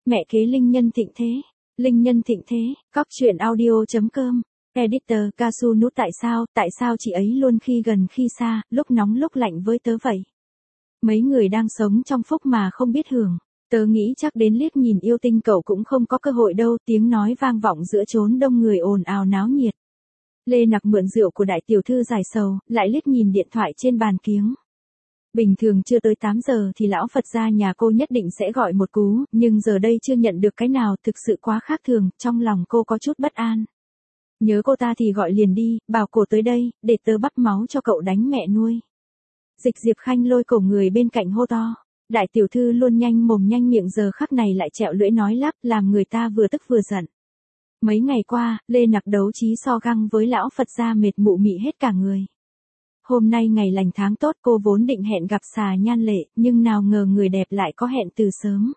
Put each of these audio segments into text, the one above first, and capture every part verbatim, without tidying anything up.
Mẹ kế Linh Nhân thịnh thế. Linh Nhân thịnh thế, cóc truyện audio chấm com. Editor Kasu nút tại sao, tại sao chị ấy luôn khi gần khi xa, lúc nóng lúc lạnh với tớ vậy? Mấy người đang sống trong phúc mà không biết hưởng. Tớ nghĩ chắc đến liếc nhìn yêu tinh cậu cũng không có cơ hội đâu, tiếng nói vang vọng giữa chốn đông người ồn ào náo nhiệt. Lê Nặc mượn rượu của đại tiểu thư giải sầu, lại liếc nhìn điện thoại trên bàn kiếng. Bình thường chưa tới tám giờ thì lão Phật gia nhà cô nhất định sẽ gọi một cú, nhưng giờ đây chưa nhận được cái nào, thực sự quá khác thường, trong lòng cô có chút bất an. Nhớ cô ta thì gọi liền đi, bảo cô tới đây, để tớ bắt máu cho cậu đánh mẹ nuôi. Dịch Diệp Khanh lôi cổ người bên cạnh hô to. Đại tiểu thư luôn nhanh mồm nhanh miệng giờ khắc này lại trẹo lưỡi nói lắp, làm người ta vừa tức vừa giận. Mấy ngày qua, Lê Nặc đấu trí so găng với lão Phật gia mệt mụ mị hết cả người. Hôm nay ngày lành tháng tốt, cô vốn định hẹn gặp xà nhan lệ, nhưng nào ngờ người đẹp lại có hẹn từ sớm.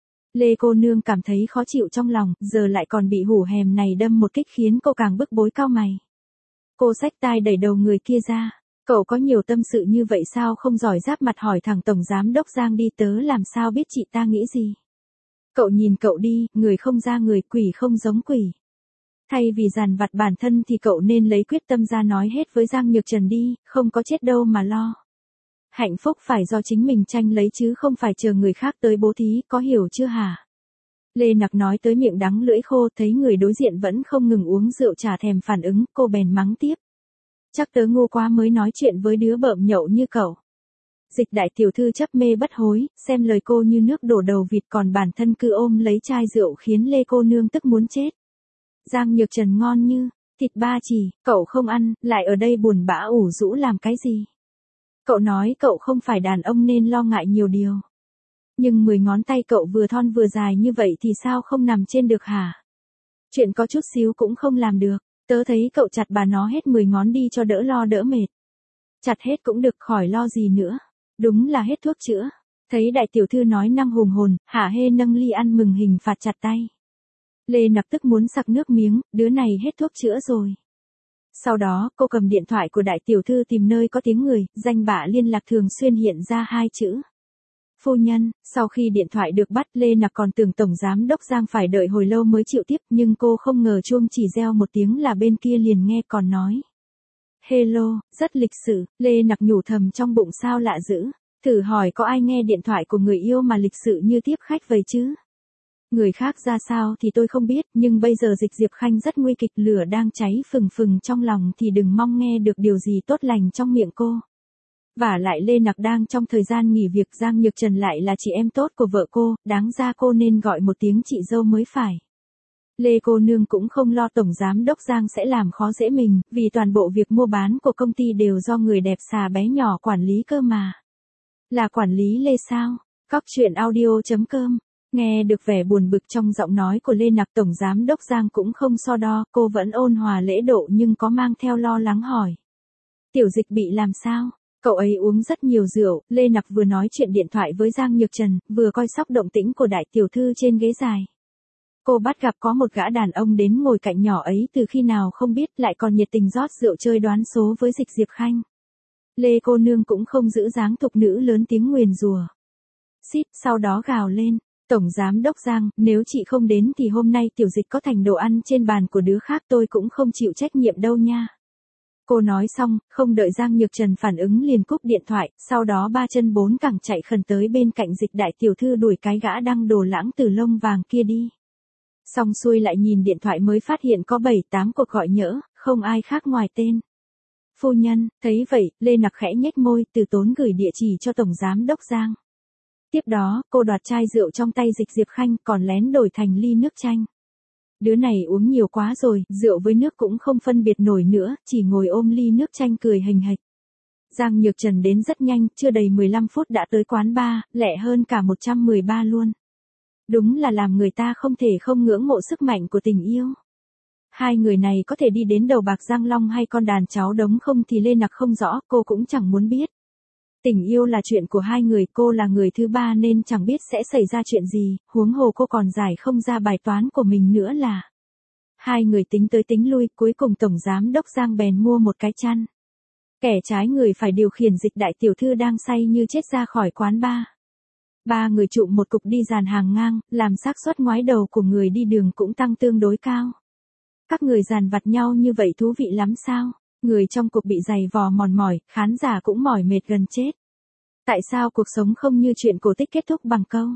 Lê cô nương cảm thấy khó chịu trong lòng, giờ lại còn bị hủ hèm này đâm một kích khiến cô càng bức bối cau mày. Cô xách tai đẩy đầu người kia ra. Cậu có nhiều tâm sự như vậy sao không giỏi giáp mặt hỏi thẳng tổng giám đốc Giang đi, tớ làm sao biết chị ta nghĩ gì. Cậu nhìn cậu đi, người không ra người, quỷ không giống quỷ. Thay vì dằn vặt bản thân thì cậu nên lấy quyết tâm ra nói hết với Giang Nhược Trần đi, không có chết đâu mà lo. Hạnh phúc phải do chính mình tranh lấy chứ không phải chờ người khác tới bố thí, có hiểu chưa hả? Lê Nặc nói tới miệng đắng lưỡi khô, thấy người đối diện vẫn không ngừng uống rượu chả thèm phản ứng, cô bèn mắng tiếp. Chắc tớ ngu quá mới nói chuyện với đứa bợm nhậu như cậu. Dịch đại tiểu thư chấp mê bất hối, xem lời cô như nước đổ đầu vịt, còn bản thân cứ ôm lấy chai rượu khiến Lê cô nương tức muốn chết. Giang Nhược Trần ngon như thịt ba chỉ, cậu không ăn, lại ở đây buồn bã ủ rũ làm cái gì? Cậu nói cậu không phải đàn ông nên lo ngại nhiều điều. Nhưng mười ngón tay cậu vừa thon vừa dài như vậy thì sao không nằm trên được hả? Chuyện có chút xíu cũng không làm được. Tớ thấy cậu chặt bà nó hết mười ngón đi cho đỡ lo đỡ mệt. Chặt hết cũng được, khỏi lo gì nữa. Đúng là hết thuốc chữa. Thấy đại tiểu thư nói năng hùng hồn, Hạ Hê nâng ly ăn mừng hình phạt chặt tay. Lê Nặc tức muốn sặc nước miếng, đứa này hết thuốc chữa rồi. Sau đó, cô cầm điện thoại của đại tiểu thư tìm nơi có tiếng người, danh bạ liên lạc thường xuyên hiện ra hai chữ. Phu nhân. Sau khi điện thoại được bắt, Lê Nặc còn tưởng tổng giám đốc Giang phải đợi hồi lâu mới chịu tiếp, nhưng cô không ngờ chuông chỉ reo một tiếng là bên kia liền nghe còn nói. Hello, rất lịch sự. Lê Nặc nhủ thầm trong bụng sao lạ dữ. Thử hỏi có ai nghe điện thoại của người yêu mà lịch sự như tiếp khách vậy chứ? Người khác ra sao thì tôi không biết, nhưng bây giờ Dịch Diệp Khanh rất nguy kịch, lửa đang cháy phừng phừng trong lòng thì đừng mong nghe được điều gì tốt lành trong miệng cô. Vả lại Lê Nặc đang trong thời gian nghỉ việc, Giang Nhược Trần lại là chị em tốt của vợ cô, đáng ra cô nên gọi một tiếng chị dâu mới phải. Lê cô nương cũng không lo tổng giám đốc Giang sẽ làm khó dễ mình, vì toàn bộ việc mua bán của công ty đều do người đẹp xà bé nhỏ quản lý cơ mà. Là quản lý Lê sao? Cóc truyện audio chấm com. Nghe được vẻ buồn bực trong giọng nói của Lê Nặc, tổng giám đốc Giang cũng không so đo, cô vẫn ôn hòa lễ độ nhưng có mang theo lo lắng hỏi. Tiểu Dịch bị làm sao? Cậu ấy uống rất nhiều rượu. Lê Nặc vừa nói chuyện điện thoại với Giang Nhược Trần, vừa coi sóc động tĩnh của đại tiểu thư trên ghế dài. Cô bắt gặp có một gã đàn ông đến ngồi cạnh nhỏ ấy từ khi nào không biết, lại còn nhiệt tình rót rượu chơi đoán số với Dịch Diệp Khanh. Lê cô nương cũng không giữ dáng thục nữ lớn tiếng nguyền rủa. Xít, sau đó gào lên. Tổng giám đốc Giang, nếu chị không đến thì hôm nay Tiểu Dịch có thành đồ ăn trên bàn của đứa khác, tôi cũng không chịu trách nhiệm đâu nha. Cô nói xong, không đợi Giang Nhược Trần phản ứng liền cúp điện thoại, sau đó ba chân bốn cẳng chạy khẩn tới bên cạnh Dịch đại tiểu thư đuổi cái gã đang đồ lãng từ lông vàng kia đi. Xong xuôi lại nhìn điện thoại mới phát hiện có bảy tám cuộc gọi nhỡ, không ai khác ngoài tên. Phu nhân. Thấy vậy, Lê Nặc khẽ nhếch môi, từ tốn gửi địa chỉ cho tổng giám đốc Giang. Tiếp đó, cô đoạt chai rượu trong tay Dịch Diệp Khanh, còn lén đổi thành ly nước chanh. Đứa này uống nhiều quá rồi, rượu với nước cũng không phân biệt nổi nữa, chỉ ngồi ôm ly nước chanh cười hình hạch. Giang Nhược Trần đến rất nhanh, chưa đầy mười lăm phút đã tới quán bar, lẹ hơn cả một trăm mười ba luôn. Đúng là làm người ta không thể không ngưỡng mộ sức mạnh của tình yêu. Hai người này có thể đi đến đầu bạc Giang Long hay con đàn cháu đống không thì Lê Nặc không rõ, cô cũng chẳng muốn biết. Tình yêu là chuyện của hai người, cô là người thứ ba nên chẳng biết sẽ xảy ra chuyện gì, huống hồ cô còn giải không ra bài toán của mình nữa là. Hai người tính tới tính lui, cuối cùng tổng giám đốc Giang bèn mua một cái chăn. Kẻ trái người phải điều khiển Dịch đại tiểu thư đang say như chết ra khỏi quán bar. Ba người trụm một cục đi dàn hàng ngang, làm xác suất ngoái đầu của người đi đường cũng tăng tương đối cao. Các người dàn vặt nhau như vậy thú vị lắm sao? Người trong cuộc bị giày vò mòn mỏi, khán giả cũng mỏi mệt gần chết. Tại sao cuộc sống không như chuyện cổ tích kết thúc bằng câu?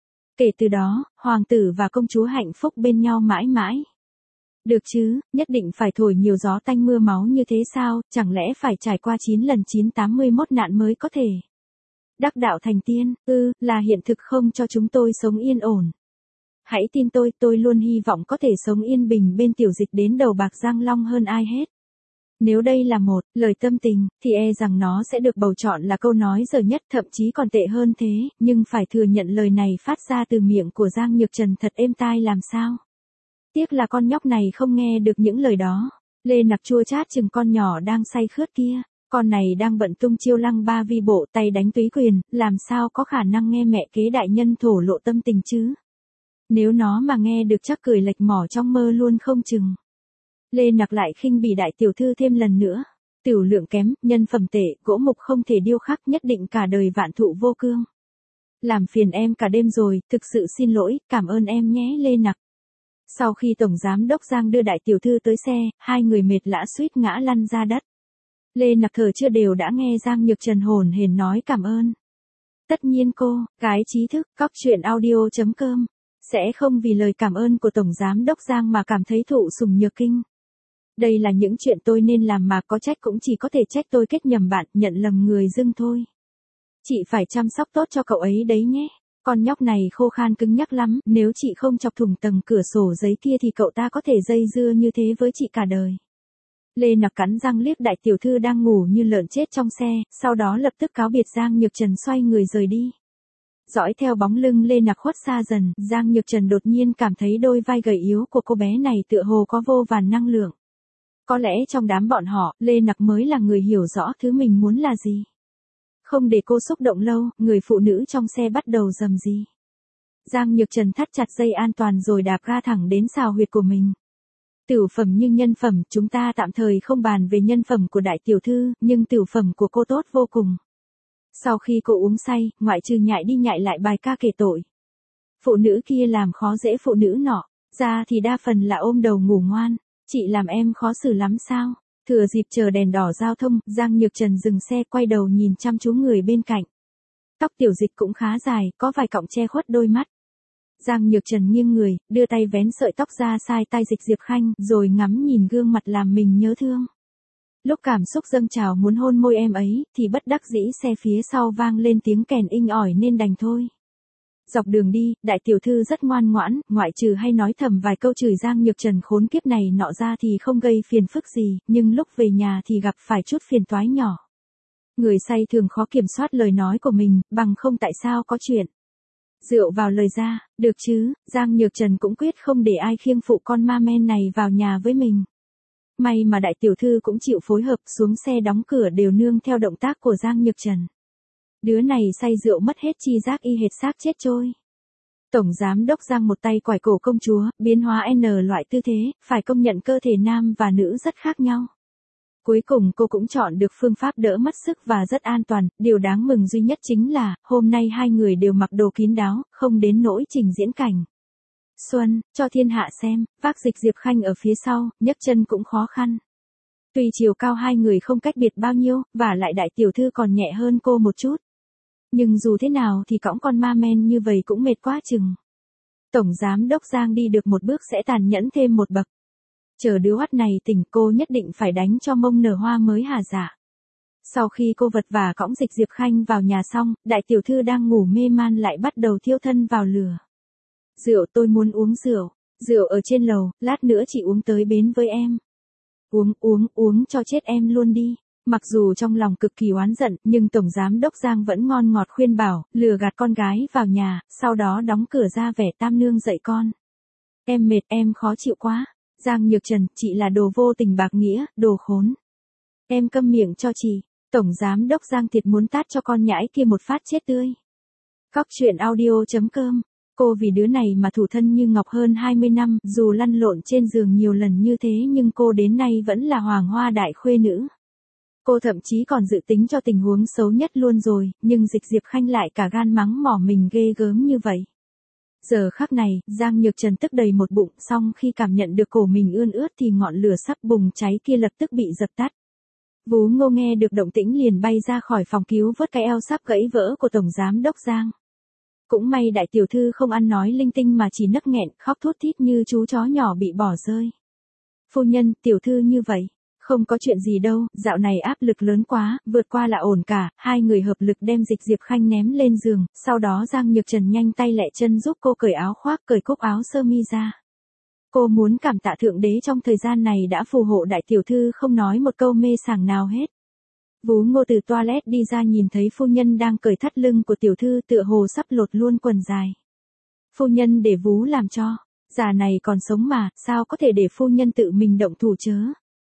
Kể từ đó, hoàng tử và công chúa hạnh phúc bên nhau mãi mãi. Được chứ, nhất định phải thổi nhiều gió tanh mưa máu như thế sao, chẳng lẽ phải trải qua chín lần chín tám mươi mốt nạn mới có thể đắc đạo thành tiên, ư, ừ, là hiện thực không cho chúng tôi sống yên ổn. Hãy tin tôi, tôi luôn hy vọng có thể sống yên bình bên tiểu dịch đến đầu bạc răng long hơn ai hết. Nếu đây là một lời tâm tình, thì e rằng nó sẽ được bầu chọn là câu nói dở nhất, thậm chí còn tệ hơn thế, nhưng phải thừa nhận lời này phát ra từ miệng của Giang Nhược Trần thật êm tai làm sao. Tiếc là con nhóc này không nghe được những lời đó. Lê Nặc chua chát chừng con nhỏ đang say khướt kia. Con này đang bận tung chiêu lăng ba vi bộ tay đánh túy quyền, làm sao có khả năng nghe mẹ kế đại nhân thổ lộ tâm tình chứ. Nếu nó mà nghe được chắc cười lệch mỏ trong mơ luôn không chừng. Lê Nặc lại khinh bỉ đại tiểu thư thêm lần nữa. Tiểu lượng kém, nhân phẩm tệ, gỗ mục không thể điêu khắc, nhất định cả đời vạn thụ vô cương. Làm phiền em cả đêm rồi, thực sự xin lỗi, cảm ơn em nhé Lê Nặc. Sau khi Tổng Giám Đốc Giang đưa đại tiểu thư tới xe, hai người mệt lã suýt ngã lăn ra đất. Lê Nặc thở chưa đều đã nghe Giang Nhược Trần hồn hển nói cảm ơn. Tất nhiên cô, gái trí thức, cóc truyện audio chấm com, sẽ không vì lời cảm ơn của Tổng Giám Đốc Giang mà cảm thấy thụ sủng nhược kinh. Đây là những chuyện tôi nên làm mà có trách cũng chỉ có thể trách tôi kết nhầm bạn, nhận lầm người dưng thôi. Chị phải chăm sóc tốt cho cậu ấy đấy nhé. Con nhóc này khô khan cứng nhắc lắm, nếu chị không chọc thủng tầng cửa sổ giấy kia thì cậu ta có thể dây dưa như thế với chị cả đời. Lê Nặc cắn răng liếc đại tiểu thư đang ngủ như lợn chết trong xe, sau đó lập tức cáo biệt Giang Nhược Trần xoay người rời đi. Dõi theo bóng lưng Lê Nặc khuất xa dần, Giang Nhược Trần đột nhiên cảm thấy đôi vai gầy yếu của cô bé này tựa hồ có vô vàn năng lượng. Có lẽ trong đám bọn họ, Lê Nặc mới là người hiểu rõ thứ mình muốn là gì. Không để cô xúc động lâu, người phụ nữ trong xe bắt đầu rầm rì. Giang Nhược Trần thắt chặt dây an toàn rồi đạp ga thẳng đến xào huyệt của mình. Tửu phẩm nhưng nhân phẩm, chúng ta tạm thời không bàn về nhân phẩm của đại tiểu thư, nhưng tửu phẩm của cô tốt vô cùng. Sau khi cô uống say, ngoại trừ nhại đi nhại lại bài ca kể tội. Phụ nữ kia làm khó dễ phụ nữ nọ, ra thì đa phần là ôm đầu ngủ ngoan. Chị làm em khó xử lắm sao? Thừa dịp chờ đèn đỏ giao thông, Giang Nhược Trần dừng xe quay đầu nhìn chăm chú người bên cạnh. Tóc tiểu dịch cũng khá dài, có vài cọng che khuất đôi mắt. Giang Nhược Trần nghiêng người, đưa tay vén sợi tóc ra sai tay dịch Diệp Khanh, rồi ngắm nhìn gương mặt làm mình nhớ thương. Lúc cảm xúc dâng trào muốn hôn môi em ấy, thì bất đắc dĩ xe phía sau vang lên tiếng kèn inh ỏi nên đành thôi. Dọc đường đi, đại tiểu thư rất ngoan ngoãn, ngoại trừ hay nói thầm vài câu chửi Giang Nhược Trần khốn kiếp này nọ ra thì không gây phiền phức gì, nhưng lúc về nhà thì gặp phải chút phiền toái nhỏ. Người say thường khó kiểm soát lời nói của mình, bằng không tại sao có chuyện. Rượu vào lời ra, được chứ, Giang Nhược Trần cũng quyết không để ai khiêng phụ con ma men này vào nhà với mình. May mà đại tiểu thư cũng chịu phối hợp, xuống xe đóng cửa đều nương theo động tác của Giang Nhược Trần. Đứa này say rượu mất hết chi giác y hệt xác chết trôi. Tổng Giám Đốc Giang một tay quải cổ công chúa, biến hóa N loại tư thế, phải công nhận cơ thể nam và nữ rất khác nhau. Cuối cùng cô cũng chọn được phương pháp đỡ mất sức và rất an toàn, điều đáng mừng duy nhất chính là, hôm nay hai người đều mặc đồ kín đáo, không đến nỗi trình diễn cảnh xuân, cho thiên hạ xem, vác dịch Diệp Khanh ở phía sau, nhấc chân cũng khó khăn. Tuy chiều cao hai người không cách biệt bao nhiêu, và lại đại tiểu thư còn nhẹ hơn cô một chút. Nhưng dù thế nào thì cõng con ma men như vậy cũng mệt quá chừng. Tổng Giám Đốc Giang đi được một bước sẽ tàn nhẫn thêm một bậc. Chờ đứa hoắt này tỉnh cô nhất định phải đánh cho mông nở hoa mới hà dạ. Sau khi cô vật vả cõng dịch Diệp Khanh vào nhà xong, đại tiểu thư đang ngủ mê man lại bắt đầu thiêu thân vào lửa. Rượu tôi muốn uống rượu, rượu ở trên lầu, lát nữa chị uống tới bến với em. Uống uống uống cho chết em luôn đi. Mặc dù trong lòng cực kỳ oán giận, nhưng Tổng Giám Đốc Giang vẫn ngon ngọt khuyên bảo, lừa gạt con gái vào nhà, sau đó đóng cửa ra vẻ tam nương dạy con. Em mệt, em khó chịu quá. Giang Nhược Trần, chị là đồ vô tình bạc nghĩa, đồ khốn. Em câm miệng cho chị. Tổng Giám Đốc Giang thiệt muốn tát cho con nhãi kia một phát chết tươi. Cóc truyện audio chấm com. Cô vì đứa này mà thủ thân như ngọc hơn hai mươi năm, dù lăn lộn trên giường nhiều lần như thế nhưng cô đến nay vẫn là hoàng hoa đại khuê nữ. Cô thậm chí còn dự tính cho tình huống xấu nhất luôn rồi, nhưng Dịch Diệp Khanh lại cả gan mắng mỏ mình ghê gớm như vậy. Giờ khắc này, Giang Nhược Trần tức đầy một bụng, xong khi cảm nhận được cổ mình ươn ướt thì ngọn lửa sắp bùng cháy kia lập tức bị dập tắt. Vú Ngô nghe được động tĩnh liền bay ra khỏi phòng cứu vớt cái eo sắp gãy vỡ của Tổng Giám Đốc Giang. Cũng may đại tiểu thư không ăn nói linh tinh mà chỉ nấc nghẹn, khóc thút thít như chú chó nhỏ bị bỏ rơi. Phu nhân, tiểu thư như vậy. Không có chuyện gì đâu, dạo này áp lực lớn quá, vượt qua là ổn cả, hai người hợp lực đem Dịch Diệp Khanh ném lên giường, sau đó Giang Nhược Trần nhanh tay lẹ chân giúp cô cởi áo khoác, cởi cúc áo sơ mi ra. Cô muốn cảm tạ Thượng Đế trong thời gian này đã phù hộ đại tiểu thư không nói một câu mê sảng nào hết. Vú Ngô từ toilet đi ra nhìn thấy phu nhân đang cởi thắt lưng của tiểu thư tựa hồ sắp lột luôn quần dài. Phu nhân để vú làm cho, già này còn sống mà, sao có thể để phu nhân tự mình động thủ chớ.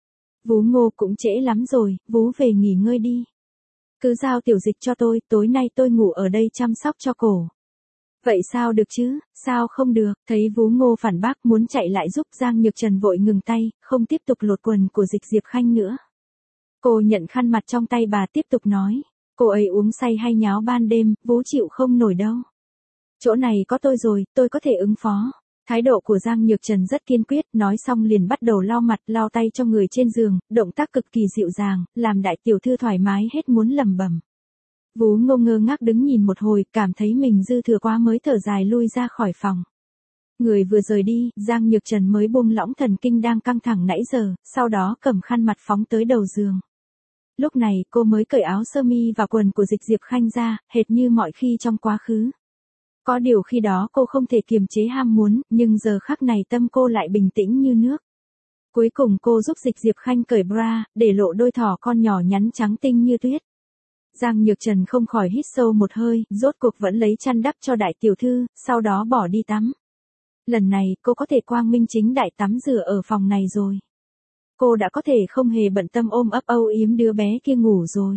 Vú Ngô cũng trễ lắm rồi, vú về nghỉ ngơi đi. Cứ giao tiểu Dịch cho tôi, tối nay tôi ngủ ở đây chăm sóc cho cổ. Vậy sao được chứ, sao không được, thấy Vú Ngô phản bác muốn chạy lại giúp Giang Nhược Trần vội ngừng tay, không tiếp tục lột quần của Dịch Diệp Khanh nữa. Cô nhận khăn mặt trong tay bà tiếp tục nói, cô ấy uống say hay nháo ban đêm, vú chịu không nổi đâu. Chỗ này có tôi rồi, tôi có thể ứng phó. Thái độ của Giang Nhược Trần rất kiên quyết, nói xong liền bắt đầu lau mặt, lau tay cho người trên giường, động tác cực kỳ dịu dàng, làm đại tiểu thư thoải mái hết muốn lẩm bẩm. Vú Ngô ngơ ngác đứng nhìn một hồi, cảm thấy mình dư thừa quá mới thở dài lui ra khỏi phòng. Người vừa rời đi, Giang Nhược Trần mới buông lỏng thần kinh đang căng thẳng nãy giờ, sau đó cầm khăn mặt phóng tới đầu giường. Lúc này, cô mới cởi áo sơ mi và quần của Dịch Diệp Khanh ra, hệt như mọi khi trong quá khứ. Có điều khi đó cô không thể kiềm chế ham muốn, nhưng giờ khắc này tâm cô lại bình tĩnh như nước. Cuối cùng cô giúp Dịch Diệp Khanh cởi bra, để lộ đôi thỏ con nhỏ nhắn trắng tinh như tuyết. Giang Nhược Trần không khỏi hít sâu một hơi, rốt cuộc vẫn lấy chăn đắp cho đại tiểu thư, sau đó bỏ đi tắm. Lần này, cô có thể quang minh chính đại tắm rửa ở phòng này rồi. Cô đã có thể không hề bận tâm ôm ấp âu yếm đứa bé kia ngủ rồi.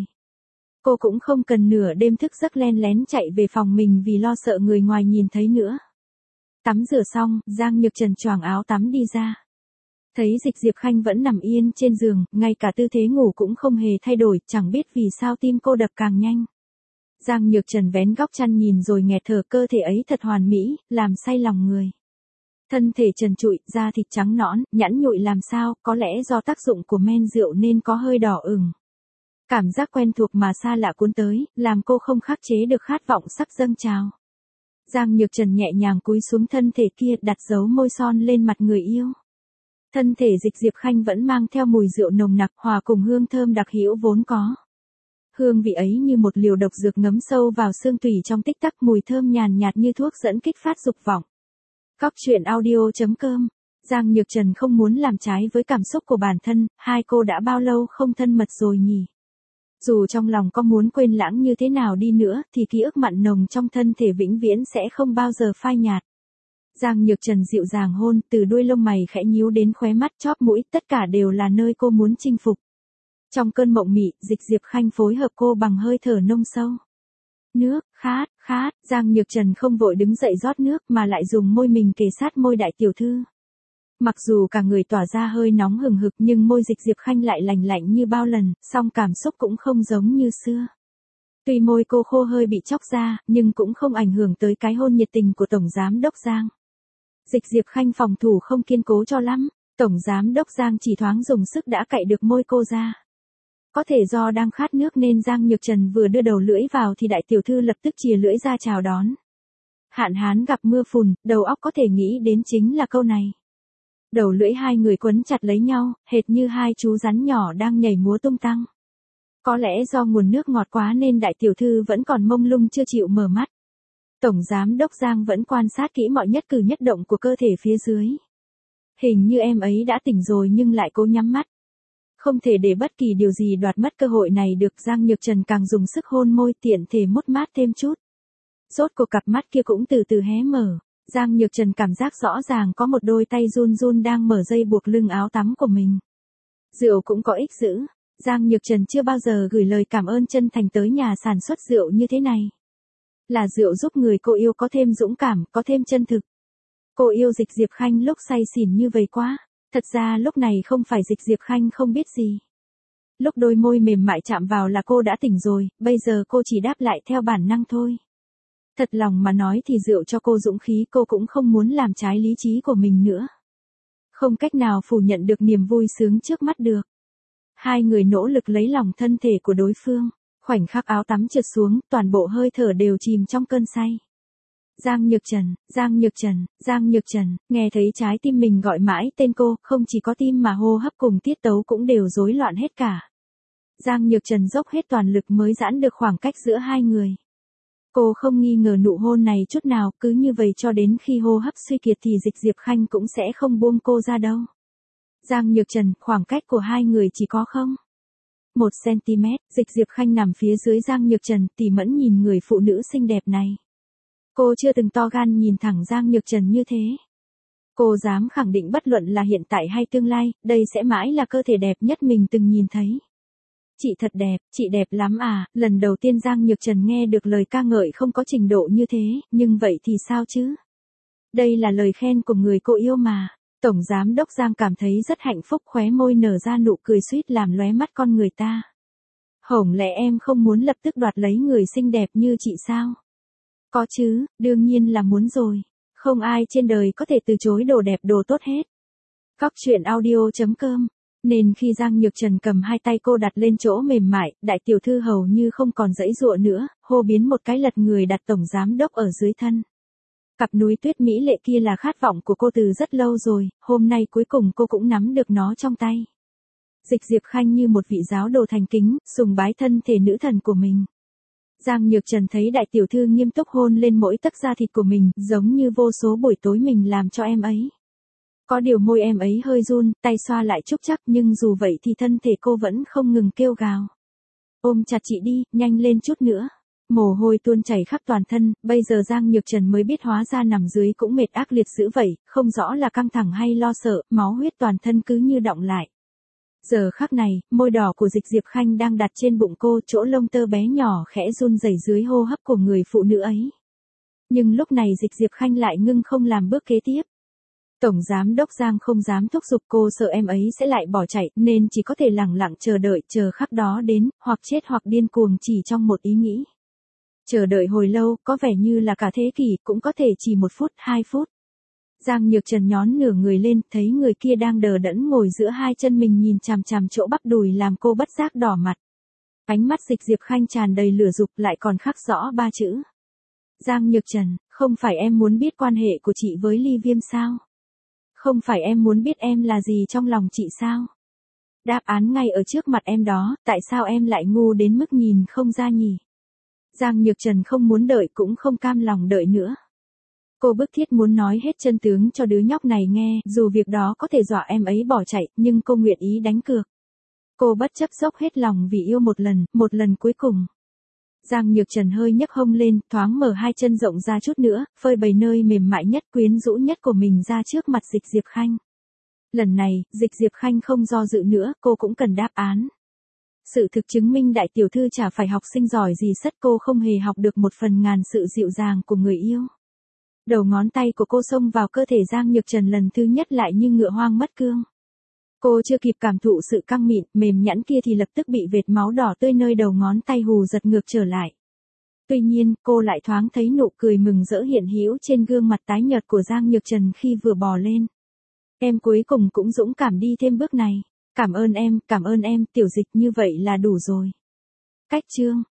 Cô cũng không cần nửa đêm thức giấc len lén chạy về phòng mình vì lo sợ người ngoài nhìn thấy nữa. Tắm rửa xong, Giang Nhược Trần choàng áo tắm đi ra. Thấy Dịch Diệp Khanh vẫn nằm yên trên giường, ngay cả tư thế ngủ cũng không hề thay đổi, chẳng biết vì sao tim cô đập càng nhanh. Giang Nhược Trần vén góc chăn nhìn rồi nghẹt thở, cơ thể ấy thật hoàn mỹ, làm say lòng người. Thân thể trần trụi, da thịt trắng nõn, nhẵn nhụi làm sao, có lẽ do tác dụng của men rượu nên có hơi đỏ ửng. Cảm giác quen thuộc mà xa lạ cuốn tới, làm cô không khắc chế được khát vọng sắc dâng trào. Giang Nhược Trần nhẹ nhàng cúi xuống thân thể kia, đặt dấu môi son lên mặt người yêu. Thân thể Dịch Diệp Khanh vẫn mang theo mùi rượu nồng nặc hòa cùng hương thơm đặc hữu vốn có. Hương vị ấy như một liều độc dược ngấm sâu vào xương tủy trong tích tắc, mùi thơm nhàn nhạt như thuốc dẫn kích phát dục vọng. Cóc truyện audio chấm com. Giang Nhược Trần không muốn làm trái với cảm xúc của bản thân, hai cô đã bao lâu không thân mật rồi nhỉ? Dù trong lòng có muốn quên lãng như thế nào đi nữa, thì ký ức mặn nồng trong thân thể vĩnh viễn sẽ không bao giờ phai nhạt. Giang Nhược Trần dịu dàng hôn, từ đuôi lông mày khẽ nhíu đến khóe mắt chóp mũi, tất cả đều là nơi cô muốn chinh phục. Trong cơn mộng mị, Dịch Diệp Khanh phối hợp cô bằng hơi thở nông sâu. Nước, khát, khát, Giang Nhược Trần không vội đứng dậy rót nước mà lại dùng môi mình kề sát môi đại tiểu thư. Mặc dù cả người tỏa ra hơi nóng hừng hực nhưng môi Dịch Diệp Khanh lại lành lạnh như bao lần, song cảm xúc cũng không giống như xưa. Tuy môi cô khô hơi bị chóc ra, nhưng cũng không ảnh hưởng tới cái hôn nhiệt tình của Tổng Giám Đốc Giang. Dịch Diệp Khanh phòng thủ không kiên cố cho lắm, Tổng Giám Đốc Giang chỉ thoáng dùng sức đã cạy được môi cô ra. Có thể do đang khát nước nên Giang Nhược Trần vừa đưa đầu lưỡi vào thì đại tiểu thư lập tức chìa lưỡi ra chào đón. Hạn hán gặp mưa phùn, đầu óc có thể nghĩ đến chính là câu này. Đầu lưỡi hai người quấn chặt lấy nhau, hệt như hai chú rắn nhỏ đang nhảy múa tung tăng. Có lẽ do nguồn nước ngọt quá nên đại tiểu thư vẫn còn mông lung chưa chịu mở mắt. Tổng Giám Đốc Giang vẫn quan sát kỹ mọi nhất cử nhất động của cơ thể phía dưới. Hình như em ấy đã tỉnh rồi nhưng lại cố nhắm mắt. Không thể để bất kỳ điều gì đoạt mất cơ hội này được. Giang Nhược Trần càng dùng sức hôn môi, tiện thể mút mát thêm chút. Rốt cuộc cặp mắt kia cũng từ từ hé mở. Giang Nhược Trần cảm giác rõ ràng có một đôi tay run run đang mở dây buộc lưng áo tắm của mình. Rượu cũng có ích dữ. Giang Nhược Trần chưa bao giờ gửi lời cảm ơn chân thành tới nhà sản xuất rượu như thế này. Là rượu giúp người cô yêu có thêm dũng cảm, có thêm chân thực. Cô yêu Dịch Diệp Khanh lúc say xỉn như vậy quá. Thật ra lúc này không phải Dịch Diệp Khanh không biết gì. Lúc đôi môi mềm mại chạm vào là cô đã tỉnh rồi, bây giờ cô chỉ đáp lại theo bản năng thôi. Thật lòng mà nói thì rượu cho cô dũng khí, cô cũng không muốn làm trái lý trí của mình nữa. Không cách nào phủ nhận được niềm vui sướng trước mắt được. Hai người nỗ lực lấy lòng thân thể của đối phương, khoảnh khắc áo tắm trượt xuống, toàn bộ hơi thở đều chìm trong cơn say. Giang Nhược Trần, Giang Nhược Trần, Giang Nhược Trần, nghe thấy trái tim mình gọi mãi tên cô, không chỉ có tim mà hô hấp cùng tiết tấu cũng đều rối loạn hết cả. Giang Nhược Trần dốc hết toàn lực mới giãn được khoảng cách giữa hai người. Cô không nghi ngờ nụ hôn này chút nào, cứ như vậy cho đến khi hô hấp suy kiệt thì Dịch Diệp Khanh cũng sẽ không buông cô ra đâu. Giang Nhược Trần, khoảng cách của hai người chỉ có không? Một centimet, Dịch Diệp Khanh nằm phía dưới Giang Nhược Trần, tỉ mẫn nhìn người phụ nữ xinh đẹp này. Cô chưa từng to gan nhìn thẳng Giang Nhược Trần như thế. Cô dám khẳng định bất luận là hiện tại hay tương lai, đây sẽ mãi là cơ thể đẹp nhất mình từng nhìn thấy. Chị thật đẹp, chị đẹp lắm à, lần đầu tiên Giang Nhược Trần nghe được lời ca ngợi không có trình độ như thế, nhưng vậy thì sao chứ? Đây là lời khen của người cô yêu mà. Tổng Giám đốc Giang cảm thấy rất hạnh phúc, khóe môi nở ra nụ cười suýt làm lóe mắt con người ta. Hổng lẽ em không muốn lập tức đoạt lấy người xinh đẹp như chị sao? Có chứ, đương nhiên là muốn rồi. Không ai trên đời có thể từ chối đồ đẹp đồ tốt hết. Cóc truyện audio chấm com. Nên khi Giang Nhược Trần cầm hai tay cô đặt lên chỗ mềm mại, đại tiểu thư hầu như không còn giãy giụa nữa, hô biến một cái lật người đặt tổng giám đốc ở dưới thân. Cặp núi tuyết mỹ lệ kia là khát vọng của cô từ rất lâu rồi, hôm nay cuối cùng cô cũng nắm được nó trong tay. Dịch Diệp Khanh như một vị giáo đồ thành kính, sùng bái thân thể nữ thần của mình. Giang Nhược Trần thấy đại tiểu thư nghiêm túc hôn lên mỗi tấc da thịt của mình, giống như vô số buổi tối mình làm cho em ấy. Có điều môi em ấy hơi run, tay xoa lại trúc chắc, nhưng dù vậy thì thân thể cô vẫn không ngừng kêu gào. Ôm chặt chị đi, nhanh lên chút nữa. Mồ hôi tuôn chảy khắp toàn thân, bây giờ Giang Nhược Trần mới biết hóa ra nằm dưới cũng mệt ác liệt dữ vậy, không rõ là căng thẳng hay lo sợ, máu huyết toàn thân cứ như đọng lại. Giờ khắc này, môi đỏ của Dịch Diệp Khanh đang đặt trên bụng cô, chỗ lông tơ bé nhỏ khẽ run rẩy dưới hô hấp của người phụ nữ ấy. Nhưng lúc này Dịch Diệp Khanh lại ngưng không làm bước kế tiếp. Tổng Giám đốc Giang không dám thúc giục cô, sợ em ấy sẽ lại bỏ chạy, nên chỉ có thể lặng lặng chờ đợi, chờ khắc đó đến, hoặc chết hoặc điên cuồng chỉ trong một ý nghĩ. Chờ đợi hồi lâu, có vẻ như là cả thế kỷ, cũng có thể chỉ một phút, hai phút. Giang Nhược Trần nhón nửa người lên, thấy người kia đang đờ đẫn ngồi giữa hai chân mình nhìn chằm chằm chỗ bắp đùi làm cô bất giác đỏ mặt. Ánh mắt Dịch Diệp Khanh tràn đầy lửa dục, lại còn khắc rõ ba chữ. Giang Nhược Trần, không phải em muốn biết quan hệ của chị với Ly Viêm sao? Không phải em muốn biết em là gì trong lòng chị sao? Đáp án ngay ở trước mặt em đó, tại sao em lại ngu đến mức nhìn không ra nhỉ? Giang Nhược Trần không muốn đợi cũng không cam lòng đợi nữa. Cô bức thiết muốn nói hết chân tướng cho đứa nhóc này nghe, dù việc đó có thể dọa em ấy bỏ chạy, nhưng cô nguyện ý đánh cược. Cô bất chấp dốc hết lòng vì yêu một lần, một lần cuối cùng. Giang Nhược Trần hơi nhấc hông lên, thoáng mở hai chân rộng ra chút nữa, phơi bày nơi mềm mại nhất, quyến rũ nhất của mình ra trước mặt Dịch Diệp Khanh. Lần này, Dịch Diệp Khanh không do dự nữa, cô cũng cần đáp án. Sự thực chứng minh đại tiểu thư chả phải học sinh giỏi gì sất, cô không hề học được một phần ngàn sự dịu dàng của người yêu. Đầu ngón tay của cô xông vào cơ thể Giang Nhược Trần lần thứ nhất lại như ngựa hoang mất cương. Cô chưa kịp cảm thụ sự căng mịn, mềm nhẵn kia thì lập tức bị vệt máu đỏ tươi nơi đầu ngón tay hù giật ngược trở lại. Tuy nhiên, cô lại thoáng thấy nụ cười mừng rỡ hiện hữu trên gương mặt tái nhợt của Giang Nhược Trần khi vừa bò lên. Em cuối cùng cũng dũng cảm đi thêm bước này. Cảm ơn em, cảm ơn em, tiểu Dịch, như vậy là đủ rồi. Cách chương